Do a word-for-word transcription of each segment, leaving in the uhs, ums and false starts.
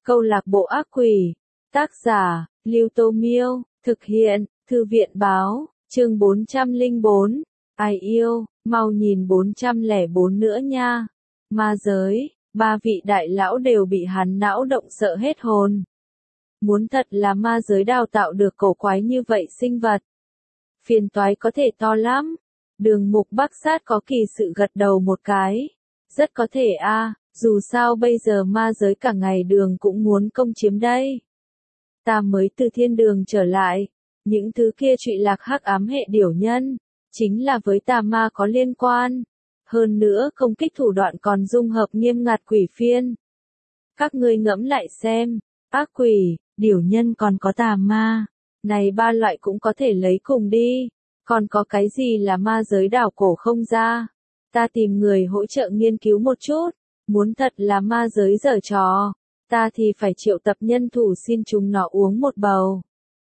Câu lạc bộ ác quỷ. Tác giả, Lưu Tô Miêu. Thực hiện, Thư viện Báo. Chương bốn trăm lẻ bốn. Ai yêu, mau nhìn bốn trăm lẻ bốn nữa nha. Ma giới, ba vị đại lão đều bị hắn não động sợ hết hồn. Muốn thật là ma giới đào tạo được cổ quái như vậy sinh vật. Phiền toái có thể to lắm. Đường Mục Bắc Sát có kỳ sự gật đầu một cái. Rất có thể a, dù sao bây giờ ma giới cả ngày đường cũng muốn công chiếm đây. Ta mới từ thiên đường trở lại, những thứ kia trụy lạc hắc ám hệ điểu nhân, chính là với tà ma có liên quan. Hơn nữa công kích thủ đoạn còn dung hợp nghiêm ngặt quỷ phiên. Các ngươi ngẫm lại xem, ác quỷ, điểu nhân còn có tà ma, này ba loại cũng có thể lấy cùng đi. Còn có cái gì là ma giới đảo cổ không ra? Ta tìm người hỗ trợ nghiên cứu một chút. Muốn thật là ma giới giở trò, ta thì phải triệu tập nhân thủ xin chúng nó uống một bầu.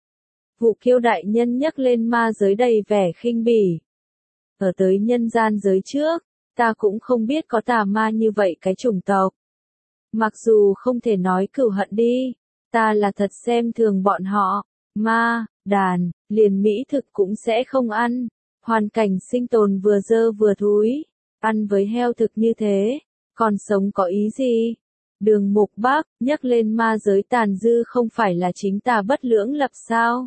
Vụ Kiêu đại nhân nhắc lên ma giới đầy vẻ khinh bỉ. Ở tới nhân gian giới trước, ta cũng không biết có tà ma như vậy cái chủng tộc. Mặc dù không thể nói cừu hận đi, ta là thật xem thường bọn họ. Ma, đàn, liền mỹ thực cũng sẽ không ăn. Hoàn cảnh sinh tồn vừa dơ vừa thúi. Ăn với heo thực như thế, còn sống có ý gì? Đường Mục Bắc nhắc lên ma giới tàn dư không phải là chính tà bất lưỡng lập sao?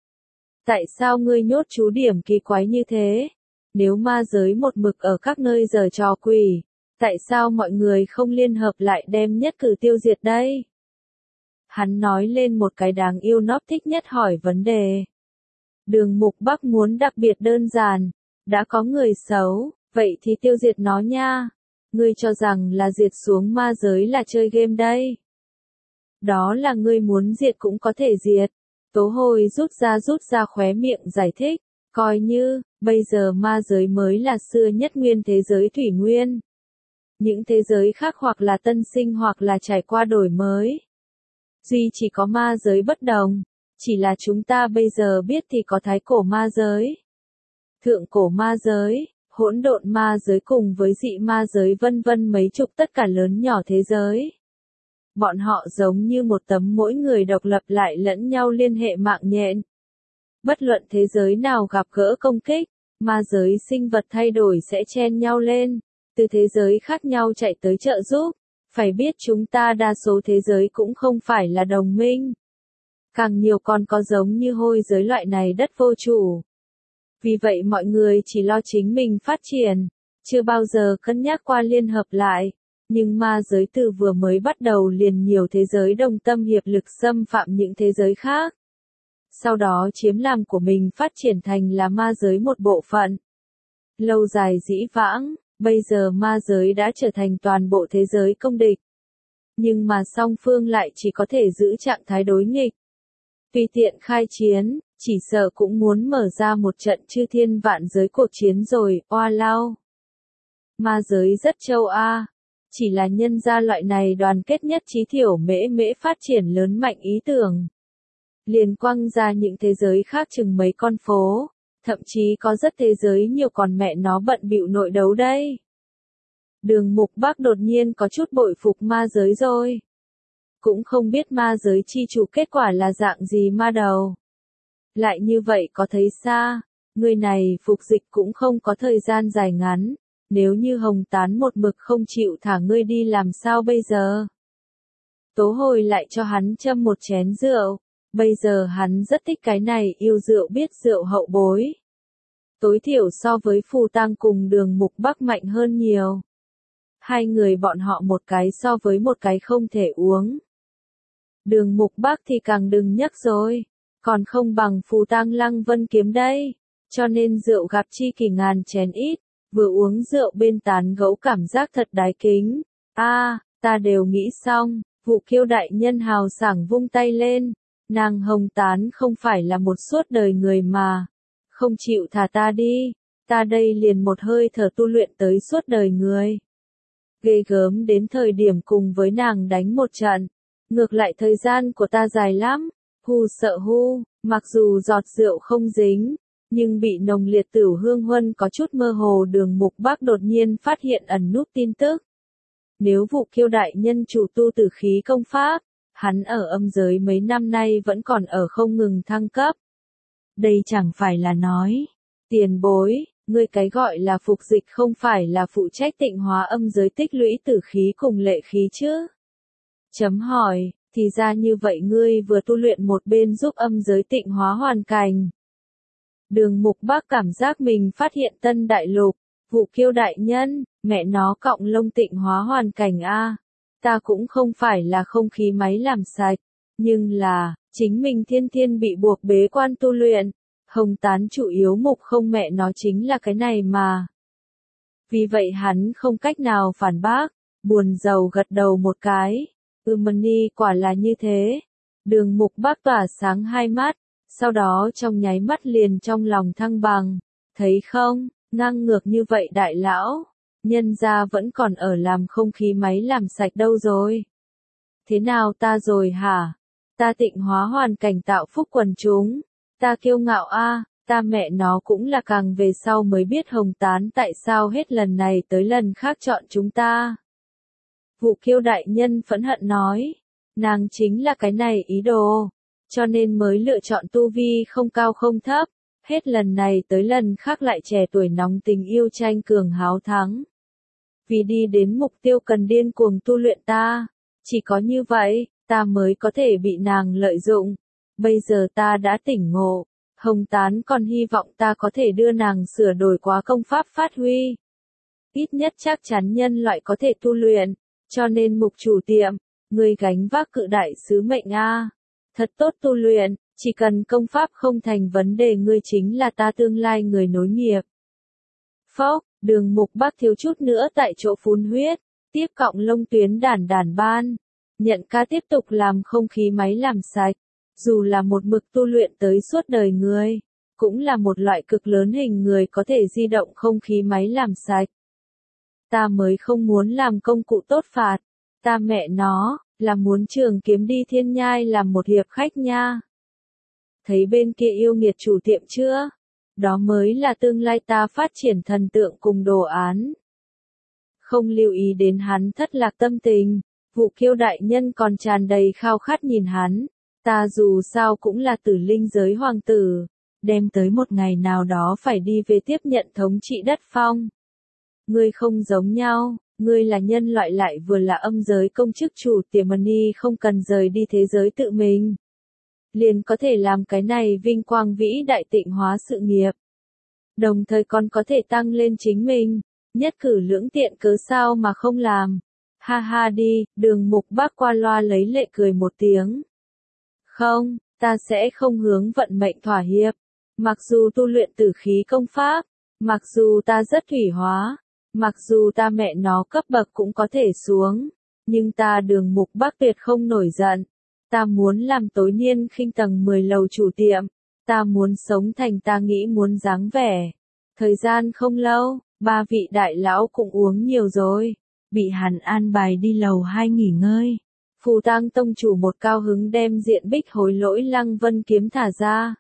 Tại sao ngươi nhốt chú điểm kỳ quái như thế? Nếu ma giới một mực ở các nơi giở trò quỷ, tại sao mọi người không liên hợp lại đem nhất cử tiêu diệt đây? Hắn nói lên một cái đáng yêu nóp thích nhất hỏi vấn đề. Đường Mục Bắc muốn đặc biệt đơn giản, đã có người xấu, vậy thì tiêu diệt nó nha. Ngươi cho rằng là diệt xuống ma giới là chơi game đây. Đó là ngươi muốn diệt cũng có thể diệt. Tố Hồi rút ra rút ra khóe miệng giải thích, coi như, bây giờ ma giới mới là xưa nhất nguyên thế giới thủy nguyên. Những thế giới khác hoặc là tân sinh hoặc là trải qua đổi mới. Duy chỉ có ma giới bất đồng, chỉ là chúng ta bây giờ biết thì có thái cổ ma giới, thượng cổ ma giới, hỗn độn ma giới cùng với dị ma giới vân vân mấy chục tất cả lớn nhỏ thế giới. Bọn họ giống như một tấm mỗi người độc lập lại lẫn nhau liên hệ mạng nhện. Bất luận thế giới nào gặp gỡ công kích, ma giới sinh vật thay đổi sẽ chen nhau lên, từ thế giới khác nhau chạy tới trợ giúp. Phải biết chúng ta đa số thế giới cũng không phải là đồng minh. Càng nhiều còn có giống như hôi giới loại này đất vô chủ. Vì vậy mọi người chỉ lo chính mình phát triển, chưa bao giờ cân nhắc qua liên hợp lại. Nhưng ma giới từ vừa mới bắt đầu liền nhiều thế giới đồng tâm hiệp lực xâm phạm những thế giới khác. Sau đó chiếm làm của mình phát triển thành là ma giới một bộ phận. Lâu dài dĩ vãng, bây giờ ma giới đã trở thành toàn bộ thế giới công địch. Nhưng mà song phương lại chỉ có thể giữ trạng thái đối nghịch. Tùy tiện khai chiến, chỉ sợ cũng muốn mở ra một trận chư thiên vạn giới cuộc chiến rồi, oa lao. Ma giới rất châu A, chỉ là nhân gia loại này đoàn kết nhất trí thiểu mễ mễ phát triển lớn mạnh ý tưởng. Liền quăng ra những thế giới khác chừng mấy con phố, thậm chí có rất thế giới nhiều còn mẹ nó bận bịu nội đấu đây. Đường Mục Bắc đột nhiên có chút bội phục ma giới rồi. Cũng không biết ma giới chi chủ kết quả là dạng gì ma đầu. Lại như vậy có thấy xa, người này phục dịch cũng không có thời gian dài ngắn, nếu như Hồng Tán một mực không chịu thả ngươi đi làm sao bây giờ? Tố Hồi lại cho hắn châm một chén rượu, bây giờ hắn rất thích cái này yêu rượu biết rượu hậu bối. Tối thiểu so với Phù Tang cùng Đường Mục Bắc mạnh hơn nhiều. Hai người bọn họ một cái so với một cái không thể uống. Đường Mục Bắc thì càng đừng nhắc rồi, còn không bằng Phù Tang Lăng Vân Kiếm đây, cho nên rượu gặp chi kỷ ngàn chén ít, vừa uống rượu bên tán gẫu cảm giác thật đái kính. A, à, ta đều nghĩ xong, Vụ Kiêu đại nhân hào sảng vung tay lên, nàng Hồng Tán không phải là một suốt đời người mà, không chịu thả ta đi, ta đây liền một hơi thở tu luyện tới suốt đời người. Ghê gớm đến thời điểm cùng với nàng đánh một trận. Ngược lại thời gian của ta dài lắm, hu sợ hu, mặc dù giọt rượu không dính, nhưng bị nồng liệt tửu hương huân có chút mơ hồ. Đường Mục Bắc đột nhiên phát hiện ẩn núp tin tức. Nếu Vụ Kiêu đại nhân chủ tu tử khí công pháp, Hắn ở âm giới mấy năm nay vẫn còn ở không ngừng thăng cấp. Đây chẳng phải là nói, tiền bối, ngươi cái gọi là phục dịch không phải là phụ trách tịnh hóa âm giới tích lũy tử khí cùng lệ khí chứ? Chấm hỏi, thì ra như vậy ngươi vừa tu luyện một bên giúp âm giới tịnh hóa hoàn cảnh. Đường Mục Bác cảm giác mình phát hiện tân đại lục, Vụ Kiêu đại nhân, mẹ nó cộng lông tịnh hóa hoàn cảnh a. Ta cũng không phải là không khí máy làm sạch, nhưng là, chính mình thiên thiên bị buộc bế quan tu luyện. Hồng Tán chủ yếu mục không mẹ nó chính là cái này mà. Vì vậy hắn không cách nào phản bác, buồn rầu gật đầu một cái. Ừmni quả là như thế. Đường Mục Bác tỏa sáng hai mắt, sau đó trong nháy mắt liền trong lòng thăng bằng. Thấy không, ngang ngược như vậy đại lão, nhân gia vẫn còn ở làm không khí máy làm sạch đâu rồi. Thế nào ta rồi hả? Ta tịnh hóa hoàn cảnh tạo phúc quần chúng. Ta kiêu ngạo a, ta mẹ nó cũng là càng về sau mới biết Hồng Tán tại sao hết lần này tới lần khác chọn chúng ta. Vụ Kiêu đại nhân phẫn hận nói, nàng chính là cái này ý đồ, cho nên mới lựa chọn tu vi không cao không thấp, hết lần này tới lần khác lại trẻ tuổi nóng tình yêu tranh cường háo thắng. Vì đi đến mục tiêu cần điên cuồng tu luyện ta, chỉ có như vậy, ta mới có thể bị nàng lợi dụng. Bây giờ ta đã tỉnh ngộ, Hồng Tán còn hy vọng ta có thể đưa nàng sửa đổi quá công pháp phát huy. Ít nhất chắc chắn nhân loại có thể tu luyện, cho nên mục chủ tiệm, người gánh vác cự đại sứ mệnh a. Thật tốt tu luyện, chỉ cần công pháp không thành vấn đề ngươi chính là ta tương lai người nối nghiệp. Phốc, Đường Mục Bác thiếu chút nữa tại chỗ phun huyết, tiếp cọng lông tuyến đản đản ban. Nhận ca tiếp tục làm không khí máy làm sạch. Dù là một mực tu luyện tới suốt đời người, cũng là một loại cực lớn hình người có thể di động không khí máy làm sạch. Ta mới không muốn làm công cụ tốt phạt, ta mẹ nó, là muốn trường kiếm đi thiên nhai làm một hiệp khách nha. Thấy bên kia yêu nghiệt chủ tiệm chưa? Đó mới là tương lai ta phát triển thần tượng cùng đồ án. Không lưu ý đến hắn thất lạc tâm tình, Vụ Kiêu đại nhân còn tràn đầy khao khát nhìn hắn. Ta dù sao cũng là tử linh giới hoàng tử, đem tới một ngày nào đó phải đi về tiếp nhận thống trị đất phong. Ngươi không giống nhau, ngươi là nhân loại lại vừa là âm giới công chức chủ tiềm mani không cần rời đi thế giới tự mình. Liền có thể làm cái này vinh quang vĩ đại tịnh hóa sự nghiệp. Đồng thời còn có thể tăng lên chính mình, nhất cử lưỡng tiện cớ sao mà không làm. Ha ha đi, Đường Mục Bác qua loa lấy lệ cười một tiếng. Không, ta sẽ không hướng vận mệnh thỏa hiệp. Mặc dù tu luyện tử khí công pháp, mặc dù ta rất thủy hóa, mặc dù ta mẹ nó cấp bậc cũng có thể xuống, nhưng ta Đường Mục Bác tuyệt không nổi giận. Ta muốn làm tối niên khinh tầng mười lầu chủ tiệm, ta muốn sống thành ta nghĩ muốn dáng vẻ. Thời gian không lâu, ba vị đại lão cũng uống nhiều rồi, bị hắn an bài đi lầu hai nghỉ ngơi. Phù Tang tông chủ một cao hứng đem diện bích hối lỗi Lăng Vân kiếm thả ra.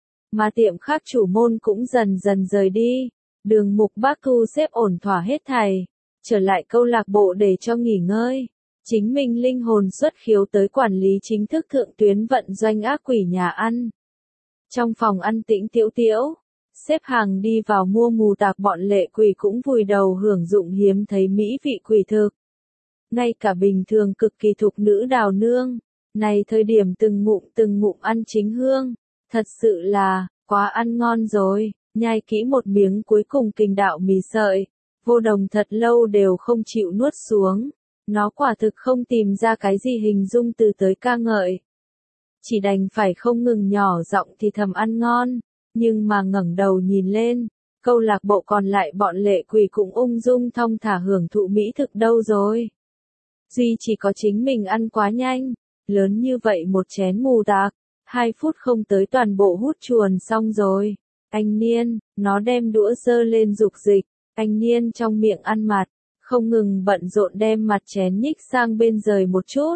Mà tiệm khác chủ môn cũng dần dần rời đi. Đường Mục Bác thu xếp ổn thỏa hết thảy, trở lại câu lạc bộ để cho nghỉ ngơi. Chính mình linh hồn xuất khiếu tới quản lý chính thức thượng tuyến vận doanh ác quỷ nhà ăn. Trong phòng ăn tĩnh tiễu tiễu, xếp hàng đi vào mua mù tạc bọn lệ quỷ cũng vùi đầu hưởng dụng hiếm thấy mỹ vị quỷ thực. Ngay cả bình thường cực kỳ thục nữ đào nương, này thời điểm từng ngụm từng ngụm ăn chính hương, thật sự là, quá ăn ngon rồi, nhai kỹ một miếng cuối cùng kình đạo mì sợi, Vô Đồng thật lâu đều không chịu nuốt xuống, nó quả thực không tìm ra cái gì hình dung từ tới ca ngợi. Chỉ đành phải không ngừng nhỏ giọng thì thầm ăn ngon, nhưng mà ngẩng đầu nhìn lên, câu lạc bộ còn lại bọn lệ quỷ cũng ung dung thong thả hưởng thụ mỹ thực đâu rồi. Duy chỉ có chính mình ăn quá nhanh, lớn như vậy một chén mù tạc, hai phút không tới toàn bộ hút chuồn xong rồi. Anh Niên, nó đem đũa giơ lên dục dịch, anh Niên trong miệng ăn mặt, không ngừng bận rộn đem mặt chén nhích sang bên rời một chút.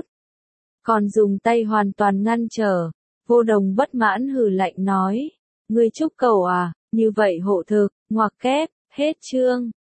Còn dùng tay hoàn toàn ngăn trở, Vô Đồng bất mãn hừ lạnh nói, ngươi trúc cầu à, như vậy hộ thực, ngoặc kép, hết chương.